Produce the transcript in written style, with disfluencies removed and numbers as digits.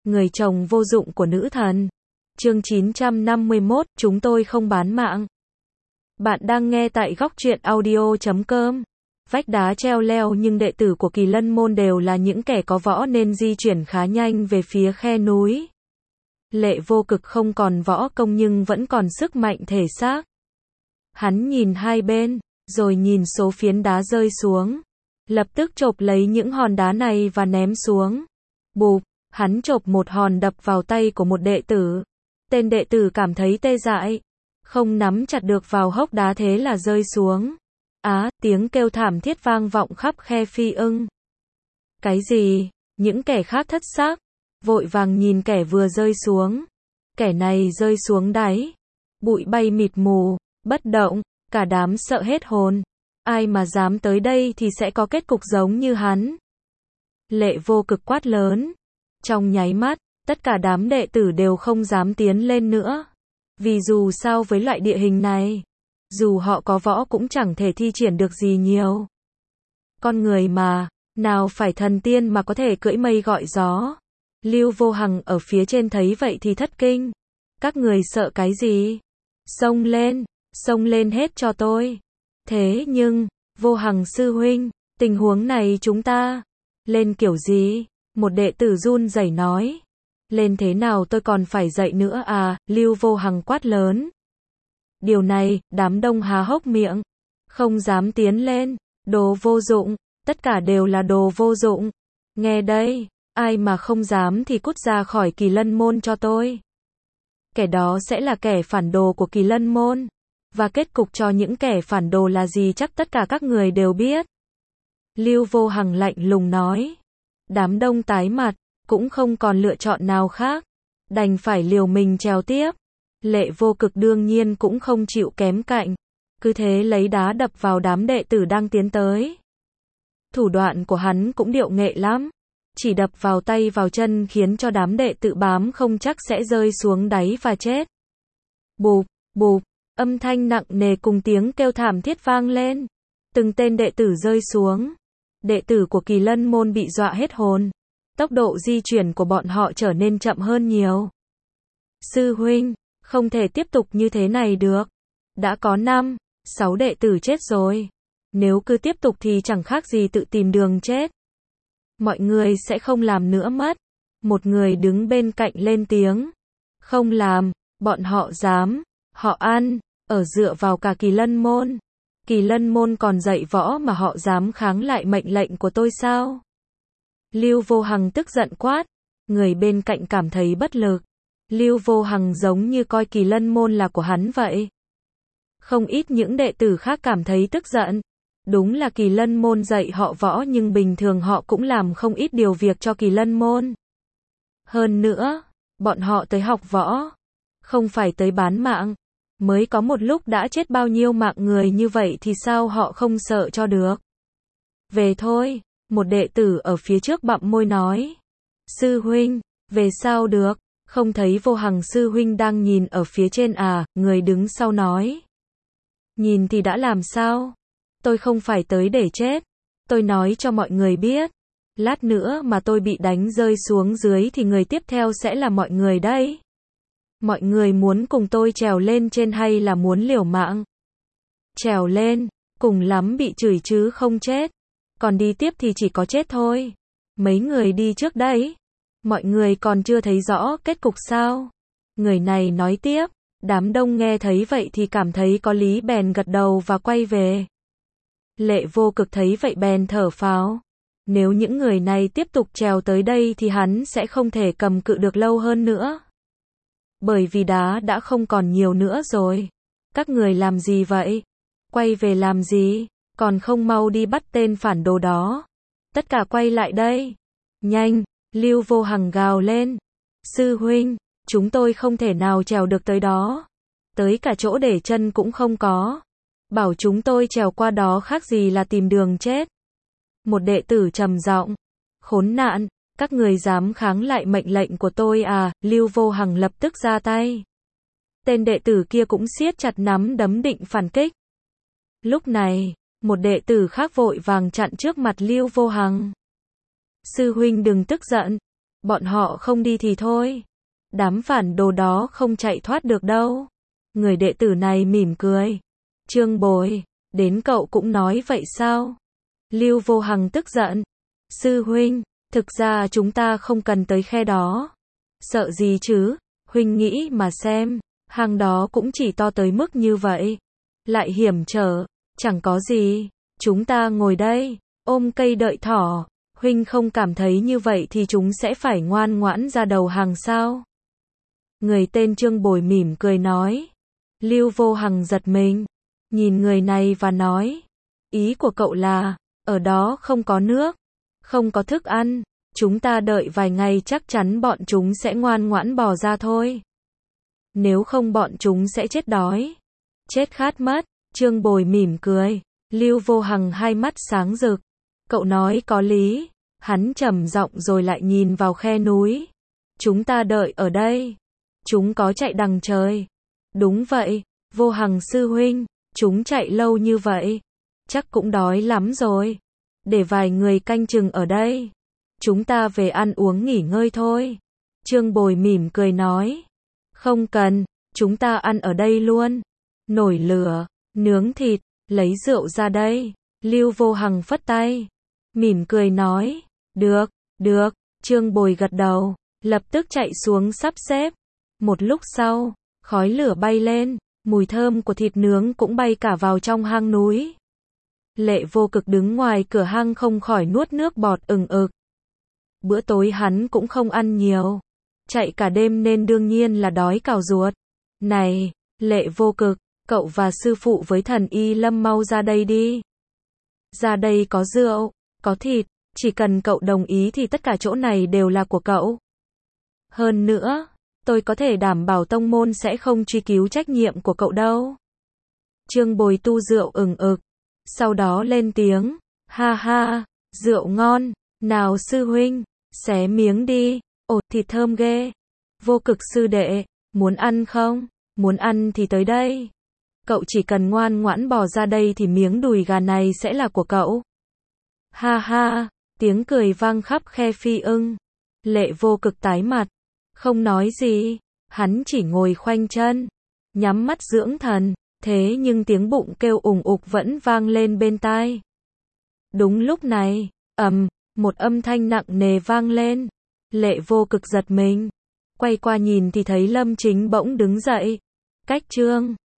người chồng vô dụng của nữ thần. Chương 951, chúng tôi không bán mạng. Bạn đang nghe tại góc truyện audio.com. Vách đá treo leo nhưng đệ tử của Kỳ Lân môn đều là những kẻ có võ nên di chuyển khá nhanh về phía khe núi. Lệ Vô Cực không còn võ công nhưng vẫn còn sức mạnh thể xác. Hắn nhìn hai bên, rồi nhìn số phiến đá rơi xuống. Lập tức chộp lấy những hòn đá này và ném xuống. Bụp, hắn chộp một hòn đập vào tay của một đệ tử. Tên đệ tử cảm thấy tê dại, không nắm chặt được vào hốc đá thế là rơi xuống. Tiếng kêu thảm thiết vang vọng khắp khe phi ưng. Cái gì? Những kẻ khác thất xác, vội vàng nhìn kẻ vừa rơi xuống. Kẻ này rơi xuống đáy. Bụi bay mịt mù, bất động, cả đám sợ hết hồn. Ai mà dám tới đây thì sẽ có kết cục giống như hắn. Lệ Vô Cực quát lớn. Trong nháy mắt, tất cả đám đệ tử đều không dám tiến lên nữa. Vì dù sao với loại địa hình này, dù họ có võ cũng chẳng thể thi triển được gì nhiều. Con người mà, nào phải thần tiên mà có thể cưỡi mây gọi gió. Lưu Vô Hằng ở phía trên thấy vậy thì thất kinh. Các người sợ cái gì? Xông lên hết cho tôi. Thế nhưng, Vô Hằng sư huynh, tình huống này chúng ta lên kiểu gì? Một đệ tử run rẩy nói. Lên thế nào tôi còn phải dậy nữa à? Lưu Vô Hằng quát lớn. Điều này, đám đông há hốc miệng, không dám tiến lên. Đồ vô dụng, tất cả đều là đồ vô dụng. Nghe đây, ai mà không dám thì cút ra khỏi Kỳ Lân môn cho tôi. Kẻ đó sẽ là kẻ phản đồ của Kỳ Lân môn. Và kết cục cho những kẻ phản đồ là gì chắc tất cả các người đều biết. Lưu Vô Hằng lạnh lùng nói. Đám đông tái mặt, cũng không còn lựa chọn nào khác, đành phải liều mình trèo tiếp. Lệ Vô Cực đương nhiên cũng không chịu kém cạnh, cứ thế lấy đá đập vào đám đệ tử đang tiến tới. Thủ đoạn của hắn cũng điệu nghệ lắm, chỉ đập vào tay vào chân khiến cho đám đệ tử bám không chắc sẽ rơi xuống đáy và chết. Bụp, bụp, âm thanh nặng nề cùng tiếng kêu thảm thiết vang lên. Từng tên đệ tử rơi xuống. Đệ tử của Kỳ Lân môn bị dọa hết hồn. Tốc độ di chuyển của bọn họ trở nên chậm hơn nhiều. Sư huynh, không thể tiếp tục như thế này được. Đã có 5, 6 đệ tử chết rồi. Nếu cứ tiếp tục thì chẳng khác gì tự tìm đường chết. Mọi người sẽ không làm nữa mất. Một người đứng bên cạnh lên tiếng. Không làm, bọn họ dám, họ ăn, ở dựa vào cả Kỳ Lân môn. Kỳ Lân môn còn dạy võ mà họ dám kháng lại mệnh lệnh của tôi sao? Lưu Vô Hằng tức giận quát. Người bên cạnh cảm thấy bất lực. Lưu Vô Hằng giống như coi Kỳ Lân môn là của hắn vậy. Không ít những đệ tử khác cảm thấy tức giận. Đúng là Kỳ Lân môn dạy họ võ nhưng bình thường họ cũng làm không ít điều việc cho Kỳ Lân môn. Hơn nữa, bọn họ tới học võ, không phải tới bán mạng. Mới có một lúc đã chết bao nhiêu mạng người như vậy thì sao họ không sợ cho được. Về thôi, một đệ tử ở phía trước bặm môi nói. Sư huynh, về sao được, không thấy Vô Hằng sư huynh đang nhìn ở phía trên à, người đứng sau nói. Nhìn thì đã làm sao? Tôi không phải tới để chết. Tôi nói cho mọi người biết. Lát nữa mà tôi bị đánh rơi xuống dưới thì người tiếp theo sẽ là mọi người đấy. Mọi người muốn cùng tôi trèo lên trên hay là muốn liều mạng? Trèo lên, cùng lắm bị chửi chứ không chết. Còn đi tiếp thì chỉ có chết thôi. Mấy người đi trước đấy. Mọi người còn chưa thấy rõ kết cục sao? Người này nói tiếp. Đám đông nghe thấy vậy thì cảm thấy có lý bèn gật đầu và quay về. Lệ Vô Cực thấy vậy bèn thở phào. Nếu những người này tiếp tục trèo tới đây thì hắn sẽ không thể cầm cự được lâu hơn nữa. Bởi vì đá đã không còn nhiều nữa rồi. Các người làm gì vậy? Quay về làm gì? Còn không mau đi bắt tên phản đồ đó. Tất cả quay lại đây. Nhanh, Lưu Vô Hằng gào lên. Sư huynh, chúng tôi không thể nào trèo được tới đó. Tới cả chỗ để chân cũng không có. Bảo chúng tôi trèo qua đó khác gì là tìm đường chết. Một đệ tử trầm giọng. Khốn nạn, các người dám kháng lại mệnh lệnh của tôi à? Lưu Vô Hằng lập tức ra tay. Tên đệ tử kia cũng siết chặt nắm đấm định phản kích. Lúc này, một đệ tử khác vội vàng chặn trước mặt Lưu Vô Hằng. Sư huynh đừng tức giận. Bọn họ không đi thì thôi. Đám phản đồ đó không chạy thoát được đâu. Người đệ tử này mỉm cười. Trương Bồi, đến cậu cũng nói vậy sao? Lưu Vô Hằng tức giận. Sư huynh, thực ra chúng ta không cần tới khe đó. Sợ gì chứ, huynh nghĩ mà xem, hang đó cũng chỉ to tới mức như vậy. Lại hiểm trở, chẳng có gì, chúng ta ngồi đây, ôm cây đợi thỏ. Huynh không cảm thấy như vậy thì chúng sẽ phải ngoan ngoãn ra đầu hàng sao? Người tên Trương Bồi mỉm cười nói. Lưu Vô Hằng giật mình, nhìn người này và nói, ý của cậu là, ở đó không có nước, không có thức ăn, chúng ta đợi vài ngày chắc chắn bọn chúng sẽ ngoan ngoãn bò ra thôi. Nếu không bọn chúng sẽ chết đói, chết khát mất. Trương Bồi mỉm cười, Lưu Vô Hằng hai mắt sáng rực. Cậu nói có lý, hắn trầm giọng rồi lại nhìn vào khe núi. Chúng ta đợi ở đây, chúng có chạy đằng trời. Đúng vậy, Vô Hằng sư huynh, chúng chạy lâu như vậy, chắc cũng đói lắm rồi. Để vài người canh chừng ở đây, chúng ta về ăn uống nghỉ ngơi thôi. Trương Bồi mỉm cười nói, không cần, chúng ta ăn ở đây luôn. Nổi lửa, nướng thịt, lấy rượu ra đây. Lưu Vô Hằng phất tay, mỉm cười nói, được, được. Trương Bồi gật đầu, lập tức chạy xuống sắp xếp. Một lúc sau, khói lửa bay lên, mùi thơm của thịt nướng cũng bay cả vào trong hang núi. Lệ Vô Cực đứng ngoài cửa hang không khỏi nuốt nước bọt ừng ực. Bữa tối hắn cũng không ăn nhiều, chạy cả đêm nên đương nhiên là đói cào ruột. Này, Lệ Vô Cực, cậu và sư phụ với Thần Y Lâm mau ra đây đi. Ra đây có rượu, có thịt, chỉ cần cậu đồng ý thì tất cả chỗ này đều là của cậu. Hơn nữa, tôi có thể đảm bảo tông môn sẽ không truy cứu trách nhiệm của cậu đâu. Trương Bồi tu rượu ừng ực, sau đó lên tiếng, ha ha, rượu ngon, nào sư huynh, xé miếng đi, ồ thịt thơm ghê. Vô Cực sư đệ, muốn ăn không? Muốn ăn thì tới đây. Cậu chỉ cần ngoan ngoãn bò ra đây thì miếng đùi gà này sẽ là của cậu. Ha ha, tiếng cười vang khắp khe Phi Ưng. Lệ Vô Cực tái mặt, không nói gì, hắn chỉ ngồi khoanh chân, nhắm mắt dưỡng thần, thế nhưng tiếng bụng kêu ủng ục vẫn vang lên bên tai. Đúng lúc này, một âm thanh nặng nề vang lên. Lệ Vô Cực giật mình, quay qua nhìn thì thấy Lâm Chính bỗng đứng dậy. Cách Trương